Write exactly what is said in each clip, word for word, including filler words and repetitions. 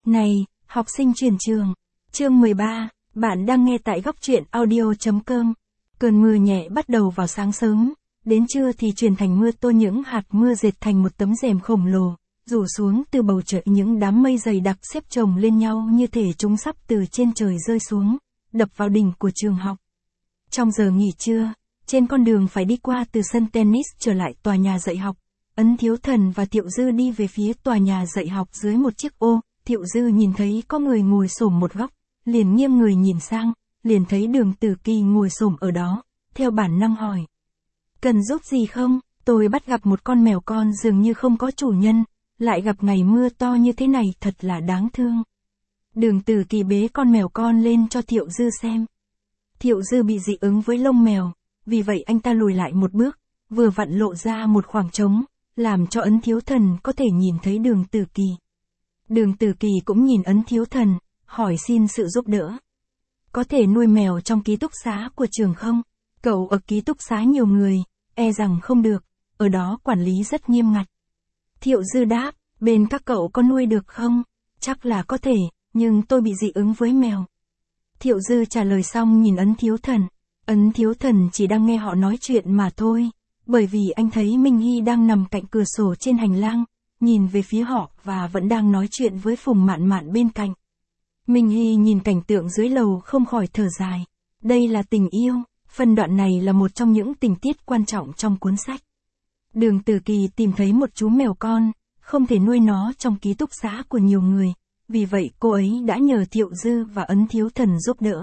Này, học sinh chuyển trường. Chương mười ba, bạn đang nghe tại góc truyện audio chấm com. Cơn mưa nhẹ bắt đầu vào sáng sớm, đến trưa thì chuyển thành mưa tô, những hạt mưa dệt thành một tấm rèm khổng lồ, rủ xuống từ bầu trời, những đám mây dày đặc xếp chồng lên nhau như thể chúng sắp từ trên trời rơi xuống, đập vào đỉnh của trường học. Trong giờ nghỉ trưa, trên con đường phải đi qua từ sân tennis trở lại tòa nhà dạy học, Ấn Thiếu Thần và Thiệu Dư đi về phía tòa nhà dạy học dưới một chiếc ô. Thiệu Dư nhìn thấy có người ngồi xổm một góc, liền nghiêng người nhìn sang, liền thấy Đường Tử Kỳ ngồi xổm ở đó, theo bản năng hỏi. Cần giúp gì không? Tôi bắt gặp một con mèo con dường như không có chủ nhân, lại gặp ngày mưa to như thế này thật là đáng thương. Đường Tử Kỳ bế con mèo con lên cho Thiệu Dư xem. Thiệu Dư bị dị ứng với lông mèo, vì vậy anh ta lùi lại một bước, vừa vặn lộ ra một khoảng trống, làm cho Ấn Thiếu Thần có thể nhìn thấy Đường Tử Kỳ. Đường Tử Kỳ cũng nhìn Ấn Thiếu Thần, hỏi xin sự giúp đỡ. Có thể nuôi mèo trong ký túc xá của trường không? Cậu ở ký túc xá nhiều người, e rằng không được, ở đó quản lý rất nghiêm ngặt. Thiệu Dư đáp, bên các cậu có nuôi được không? Chắc là có thể, nhưng tôi bị dị ứng với mèo. Thiệu Dư trả lời xong nhìn Ấn Thiếu Thần. Ấn Thiếu Thần chỉ đang nghe họ nói chuyện mà thôi, bởi vì anh thấy Minh Hy đang nằm cạnh cửa sổ trên hành lang, nhìn về phía họ và vẫn đang nói chuyện với Phùng Mạn Mạn bên cạnh. Minh Hy nhìn cảnh tượng dưới lầu không khỏi thở dài. Đây là tình yêu, phân đoạn này là một trong những tình tiết quan trọng trong cuốn sách. Đường Tử Kỳ tìm thấy một chú mèo con, không thể nuôi nó trong ký túc xá của nhiều người, vì vậy cô ấy đã nhờ Thiệu Dư và Ấn Thiếu Thần giúp đỡ.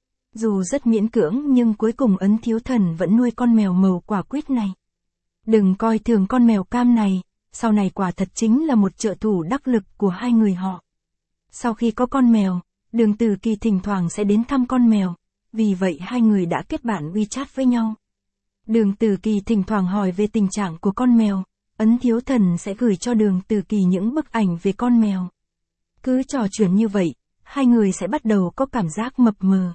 Dù rất miễn cưỡng nhưng cuối cùng Ấn Thiếu Thần vẫn nuôi con mèo màu quả quýt này. Đừng coi thường con mèo cam này, sau này quả thật chính là một trợ thủ đắc lực của hai người họ. Sau khi có con mèo, Đường Tử Kỳ thỉnh thoảng sẽ đến thăm con mèo, vì vậy hai người đã kết bạn WeChat với nhau. Đường Tử Kỳ thỉnh thoảng hỏi về tình trạng của con mèo, Ấn Thiếu Thần sẽ gửi cho Đường Tử Kỳ những bức ảnh về con mèo. Cứ trò chuyện như vậy, hai người sẽ bắt đầu có cảm giác mập mờ.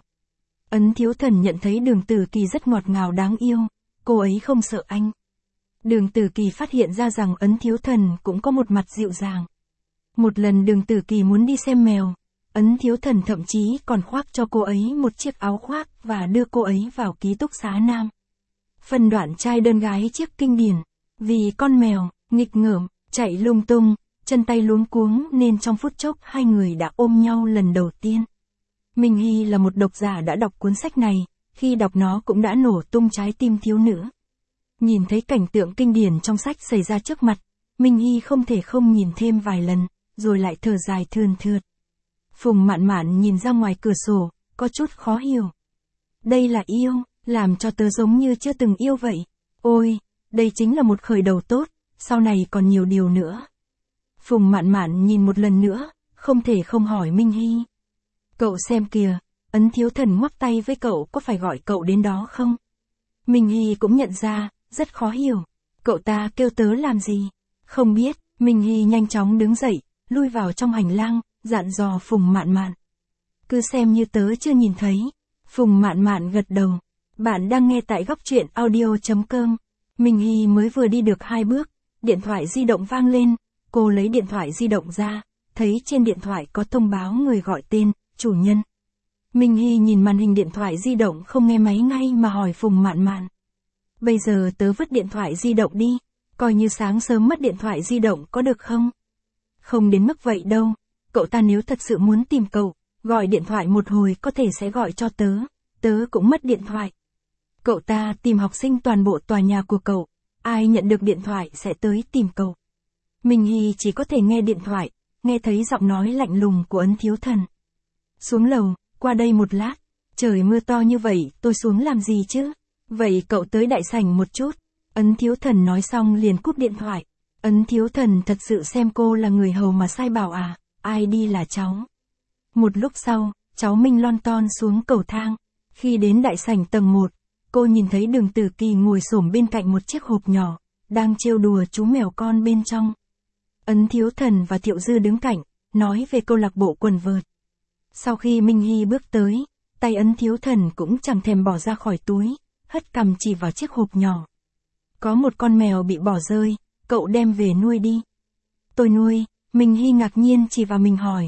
Ấn Thiếu Thần nhận thấy Đường Tử Kỳ rất ngọt ngào đáng yêu, cô ấy không sợ anh. Đường Tử Kỳ phát hiện ra rằng Ấn Thiếu Thần cũng có một mặt dịu dàng. Một lần Đường Tử Kỳ muốn đi xem mèo, Ấn Thiếu Thần thậm chí còn khoác cho cô ấy một chiếc áo khoác và đưa cô ấy vào ký túc xá nam. Phân đoạn trai đơn gái chiếc kinh điển, vì con mèo, nghịch ngợm, chạy lung tung, chân tay luống cuống nên trong phút chốc hai người đã ôm nhau lần đầu tiên. Minh Hy là một độc giả đã đọc cuốn sách này, khi đọc nó cũng đã nổ tung trái tim thiếu nữ. Nhìn thấy cảnh tượng kinh điển trong sách xảy ra trước mặt, Minh Hy không thể không nhìn thêm vài lần, rồi lại thở dài thườn thượt. Phùng Mạn Mạn nhìn ra ngoài cửa sổ, có chút khó hiểu. Đây là yêu, làm cho tớ giống như chưa từng yêu vậy. Ôi, đây chính là một khởi đầu tốt, sau này còn nhiều điều nữa. Phùng Mạn Mạn nhìn một lần nữa, không thể không hỏi Minh Hy. Cậu xem kìa, Ấn Thiếu Thần ngoắc tay với cậu, có phải gọi cậu đến đó không? Minh Hy cũng nhận ra, rất khó hiểu. Cậu ta kêu tớ làm gì? Không biết. Minh Hy nhanh chóng đứng dậy, lui vào trong hành lang, dặn dò Phùng Mạn Mạn. Cứ xem như tớ chưa nhìn thấy. Phùng Mạn Mạn gật đầu. Bạn đang nghe tại góc truyện audio chấm com. Minh Hy mới vừa đi được hai bước, điện thoại di động vang lên, cô lấy điện thoại di động ra, thấy trên điện thoại có thông báo người gọi tên, chủ nhân. Minh Hy nhìn màn hình điện thoại di động không nghe máy ngay mà hỏi Phùng Mạn Mạn. Bây giờ tớ vứt điện thoại di động đi, coi như sáng sớm mất điện thoại di động có được không? Không đến mức vậy đâu, cậu ta nếu thật sự muốn tìm cậu, gọi điện thoại một hồi có thể sẽ gọi cho tớ, tớ cũng mất điện thoại. Cậu ta tìm học sinh toàn bộ tòa nhà của cậu, ai nhận được điện thoại sẽ tới tìm cậu. Minh Hy chỉ có thể nghe điện thoại, nghe thấy giọng nói lạnh lùng của Ấn Thiếu Thần. Xuống lầu, qua đây một lát, trời mưa to như vậy tôi xuống làm gì chứ? Vậy cậu tới đại sảnh một chút. Ấn Thiếu Thần nói xong liền cúp điện thoại. Ấn Thiếu Thần thật sự xem cô là người hầu mà sai bảo à, ai đi là cháu. Một lúc sau, cháu Minh lon ton xuống cầu thang. Khi đến đại sảnh tầng một, cô nhìn thấy Đường Tử Kỳ ngồi xổm bên cạnh một chiếc hộp nhỏ, đang trêu đùa chú mèo con bên trong. Ấn Thiếu Thần và Thiệu Dư đứng cạnh, nói về câu lạc bộ quần vợt. Sau khi Minh Hy bước tới, tay Ấn Thiếu Thần cũng chẳng thèm bỏ ra khỏi túi, hất cằm chỉ vào chiếc hộp nhỏ. Có một con mèo bị bỏ rơi, cậu đem về nuôi đi. Tôi nuôi. Minh Hy ngạc nhiên chỉ vào mình hỏi.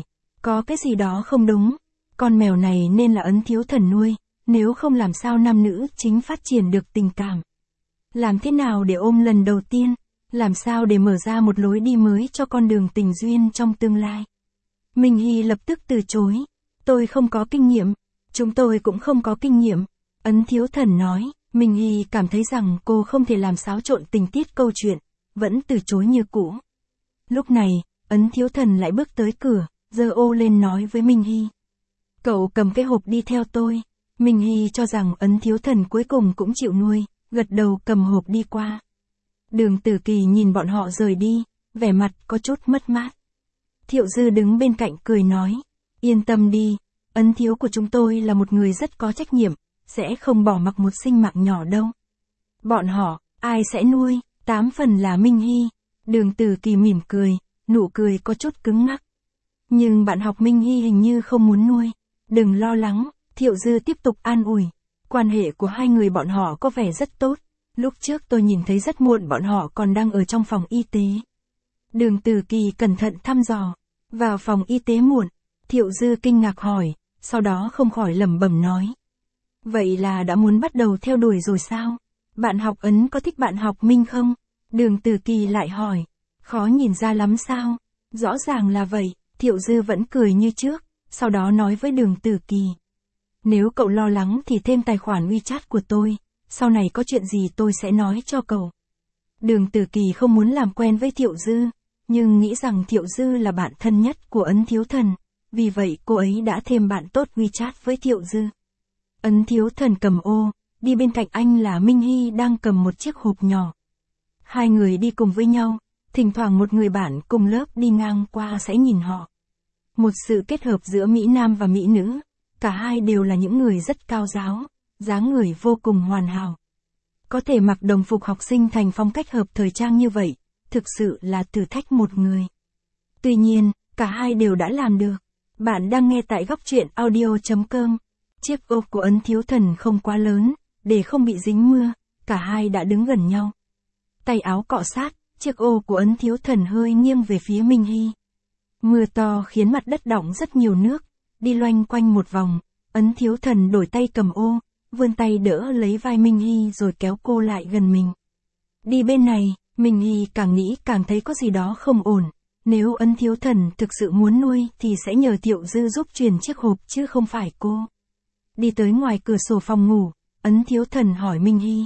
Có cái gì đó không đúng. Con mèo này nên là Ấn Thiếu Thần nuôi, nếu không làm sao nam nữ chính phát triển được tình cảm. Làm thế nào để ôm lần đầu tiên, làm sao để mở ra một lối đi mới cho con đường tình duyên trong tương lai. Minh Hy lập tức từ chối. Tôi không có kinh nghiệm. Chúng tôi cũng không có kinh nghiệm. Ấn Thiếu Thần nói. Minh Hy cảm thấy rằng cô không thể làm xáo trộn tình tiết câu chuyện, vẫn từ chối như cũ. Lúc này, Ấn Thiếu Thần lại bước tới cửa, giơ ô lên nói với Minh Hy. Cậu cầm cái hộp đi theo tôi. Minh Hy cho rằng Ấn Thiếu Thần cuối cùng cũng chịu nuôi, gật đầu cầm hộp đi qua. Đường Tử Kỳ nhìn bọn họ rời đi, vẻ mặt có chút mất mát. Thiệu Dư đứng bên cạnh cười nói. Yên tâm đi, Ấn Thiếu của chúng tôi là một người rất có trách nhiệm, sẽ không bỏ mặc một sinh mạng nhỏ đâu. Bọn họ, ai sẽ nuôi, tám phần là Minh Hy. Đường Tử Kỳ mỉm cười, nụ cười có chút cứng ngắc. Nhưng bạn học Minh Hy hình như không muốn nuôi. Đừng lo lắng, Thiệu Dư tiếp tục an ủi. Quan hệ của hai người bọn họ có vẻ rất tốt. Lúc trước tôi nhìn thấy rất muộn bọn họ còn đang ở trong phòng y tế. Đường Tử Kỳ cẩn thận thăm dò. Vào phòng y tế muộn, Thiệu Dư kinh ngạc hỏi, sau đó không khỏi lẩm bẩm nói. Vậy là đã muốn bắt đầu theo đuổi rồi sao? Bạn học Ấn có thích bạn học Minh không? Đường Tử Kỳ lại hỏi. Khó nhìn ra lắm sao? Rõ ràng là vậy. Thiệu Dư vẫn cười như trước, sau đó nói với Đường Tử Kỳ. Nếu cậu lo lắng thì thêm tài khoản WeChat của tôi, sau này có chuyện gì tôi sẽ nói cho cậu. Đường Tử Kỳ không muốn làm quen với Thiệu Dư, nhưng nghĩ rằng Thiệu Dư là bạn thân nhất của Ấn Thiếu Thần, vì vậy cô ấy đã thêm bạn tốt WeChat với Thiệu Dư. Ấn Thiếu Thần cầm ô, đi bên cạnh anh là Minh Hy đang cầm một chiếc hộp nhỏ. Hai người đi cùng với nhau, thỉnh thoảng một người bạn cùng lớp đi ngang qua sẽ nhìn họ. Một sự kết hợp giữa Mỹ Nam và Mỹ Nữ, cả hai đều là những người rất cao giáo, dáng người vô cùng hoàn hảo. Có thể mặc đồng phục học sinh thành phong cách hợp thời trang như vậy, thực sự là thử thách một người. Tuy nhiên, cả hai đều đã làm được. Bạn đang nghe tại góc truyện audio chấm com. Chiếc ô của Ấn Thiếu Thần không quá lớn, để không bị dính mưa, cả hai đã đứng gần nhau. Tay áo cọ sát, chiếc ô của Ấn Thiếu Thần hơi nghiêng về phía Minh Hy. Mưa to khiến mặt đất đọng rất nhiều nước, đi loanh quanh một vòng, Ấn Thiếu Thần đổi tay cầm ô, vươn tay đỡ lấy vai Minh Hy rồi kéo cô lại gần mình. Đi bên này, Minh Hy càng nghĩ càng thấy có gì đó không ổn. Nếu Ấn Thiếu Thần thực sự muốn nuôi thì sẽ nhờ Thiệu Dư giúp truyền chiếc hộp chứ không phải cô. Đi tới ngoài cửa sổ phòng ngủ, Ấn Thiếu Thần hỏi Minh Hy.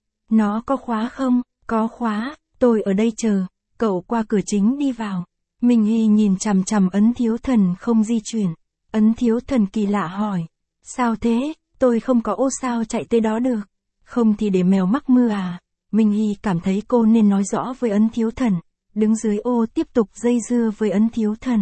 Nó có khóa không? Có khóa, tôi ở đây chờ, cậu qua cửa chính đi vào. Minh Hy nhìn chằm chằm Ấn Thiếu Thần không di chuyển. Ấn Thiếu Thần kỳ lạ hỏi. Sao thế, tôi không có ô sao chạy tới đó được. Không thì để mèo mắc mưa à. Minh Hy cảm thấy cô nên nói rõ với Ấn Thiếu Thần. Đứng dưới ô tiếp tục dây dưa với Ấn Thiếu Thần.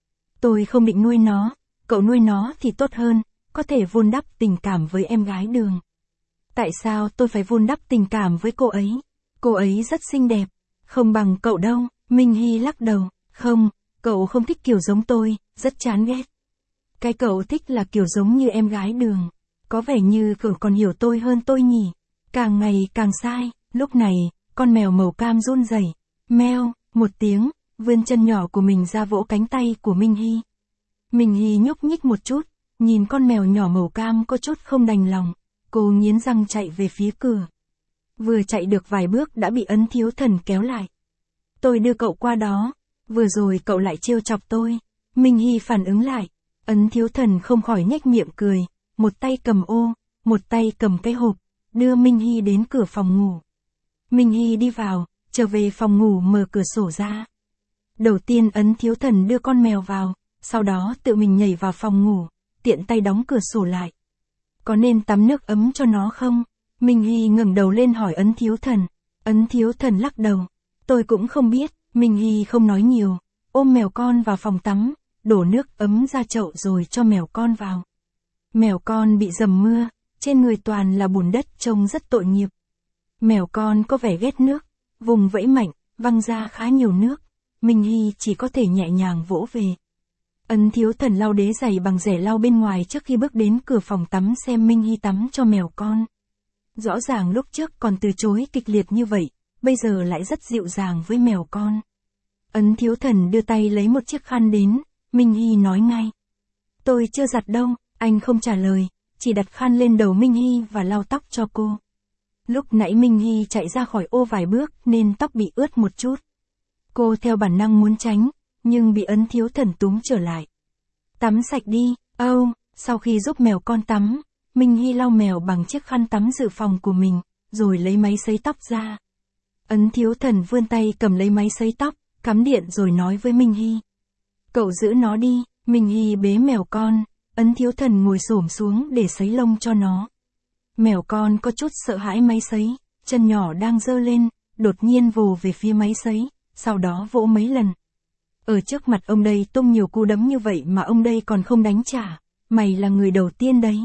Tôi không định nuôi nó, cậu nuôi nó thì tốt hơn, có thể vun đắp tình cảm với em gái Đường. Tại sao tôi phải vun đắp tình cảm với cô ấy? Cô ấy rất xinh đẹp, không bằng cậu đâu. Minh Hy lắc đầu. Không, cậu không thích kiểu giống tôi, rất chán ghét. Cái cậu thích là kiểu giống như em gái Đường. Có vẻ như cậu còn hiểu tôi hơn tôi nhỉ. Càng ngày càng sai. Lúc này, con mèo màu cam run rẩy. Meo, một tiếng, vươn chân nhỏ của mình ra vỗ cánh tay của Minh Hy. Minh Hy nhúc nhích một chút, nhìn con mèo nhỏ màu cam có chút không đành lòng. Cô nghiến răng chạy về phía cửa. Vừa chạy được vài bước đã bị Ấn Thiếu Thần kéo lại. Tôi đưa cậu qua đó. Vừa rồi cậu lại trêu chọc tôi. Minh Hy phản ứng lại. Ấn Thiếu Thần không khỏi nhếch miệng cười. Một tay cầm ô, một tay cầm cái hộp, đưa Minh Hy đến cửa phòng ngủ. Minh Hy đi vào, trở về phòng ngủ mở cửa sổ ra. Đầu tiên Ấn Thiếu Thần đưa con mèo vào, sau đó tự mình nhảy vào phòng ngủ, tiện tay đóng cửa sổ lại. Có nên tắm nước ấm cho nó không? Minh Hy ngẩng đầu lên hỏi Ấn Thiếu Thần. Ấn Thiếu Thần lắc đầu. Tôi cũng không biết. Minh Hy không nói nhiều, ôm mèo con vào phòng tắm, đổ nước ấm ra chậu rồi cho mèo con vào. Mèo con bị dầm mưa, trên người toàn là bùn đất trông rất tội nghiệp. Mèo con có vẻ ghét nước, vùng vẫy mạnh, văng ra khá nhiều nước. Minh Hy chỉ có thể nhẹ nhàng vỗ về. Ấn Thiếu Thần lau đế giày bằng rẻ lau bên ngoài trước khi bước đến cửa phòng tắm xem Minh Hy tắm cho mèo con. Rõ ràng lúc trước còn từ chối kịch liệt như vậy, bây giờ lại rất dịu dàng với mèo con. Ấn Thiếu Thần đưa tay lấy một chiếc khăn đến, Minh Hy nói ngay. Tôi chưa giặt đâu, anh không trả lời, chỉ đặt khăn lên đầu Minh Hy và lau tóc cho cô. Lúc nãy Minh Hy chạy ra khỏi ô vài bước nên tóc bị ướt một chút. Cô theo bản năng muốn tránh, nhưng bị Ấn Thiếu Thần túm trở lại. Tắm sạch đi, âu, oh, sau khi giúp mèo con tắm, Minh Hy lau mèo bằng chiếc khăn tắm dự phòng của mình, rồi lấy máy sấy tóc ra. Ấn Thiếu Thần vươn tay cầm lấy máy sấy tóc, cắm điện rồi nói với Minh Hy. Cậu giữ nó đi. Minh Hy bế mèo con, Ấn Thiếu Thần ngồi xổm xuống để sấy lông cho nó. Mèo con có chút sợ hãi máy sấy, chân nhỏ đang giơ lên, đột nhiên vồ về phía máy sấy, sau đó vỗ mấy lần. Ở trước mặt ông đây tung nhiều cú đấm như vậy mà ông đây còn không đánh trả, mày là người đầu tiên đấy.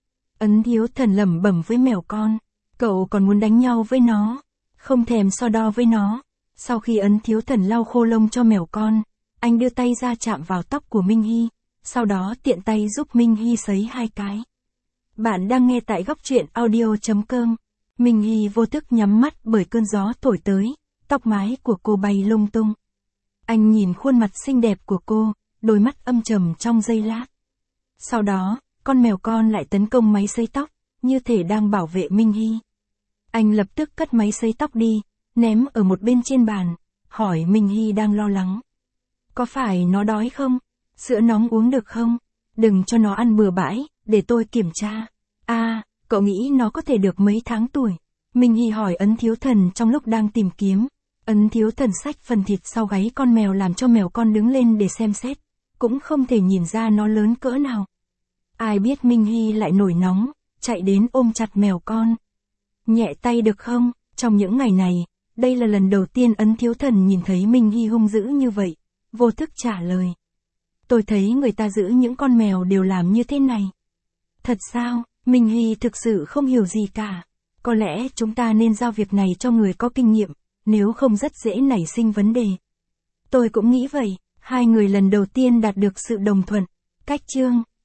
Ấn Thiếu Thần lẩm bẩm với mèo con, cậu còn muốn đánh nhau với nó, không thèm so đo với nó. Sau khi Ấn Thiếu Thần lau khô lông cho mèo con, anh đưa tay ra chạm vào tóc của Minh Hy, sau đó tiện tay giúp Minh Hy sấy hai cái. Bạn đang nghe tại góc truyện audio chấm com. Minh Hy vô thức nhắm mắt bởi cơn gió thổi tới, tóc mái của cô bay lung tung. Anh nhìn khuôn mặt xinh đẹp của cô, đôi mắt âm trầm trong giây lát. Sau đó, con mèo con lại tấn công máy sấy tóc, như thể đang bảo vệ Minh Hy. Anh lập tức cất máy sấy tóc đi, ném ở một bên trên bàn, hỏi Minh Hy đang lo lắng. Có phải nó đói không? Sữa nóng uống được không? Đừng cho nó ăn bừa bãi, để tôi kiểm tra. À, cậu nghĩ nó có thể được mấy tháng tuổi? Minh Hy hỏi Ấn Thiếu Thần trong lúc đang tìm kiếm. Ấn Thiếu Thần xách phần thịt sau gáy con mèo làm cho mèo con đứng lên để xem xét. Cũng không thể nhìn ra nó lớn cỡ nào. Ai biết Minh Hy lại nổi nóng, chạy đến ôm chặt mèo con. Nhẹ tay được không? Trong những ngày này, đây là lần đầu tiên Ấn Thiếu Thần nhìn thấy Minh Hy hung dữ như vậy. Vô thức trả lời. Tôi thấy người ta giữ những con mèo đều làm như thế này. Thật sao? Minh Hy thực sự không hiểu gì cả. Có lẽ chúng ta nên giao việc này cho người có kinh nghiệm, nếu không rất dễ nảy sinh vấn đề. Tôi cũng nghĩ vậy, hai người lần đầu tiên đạt được sự đồng thuận. Cách chương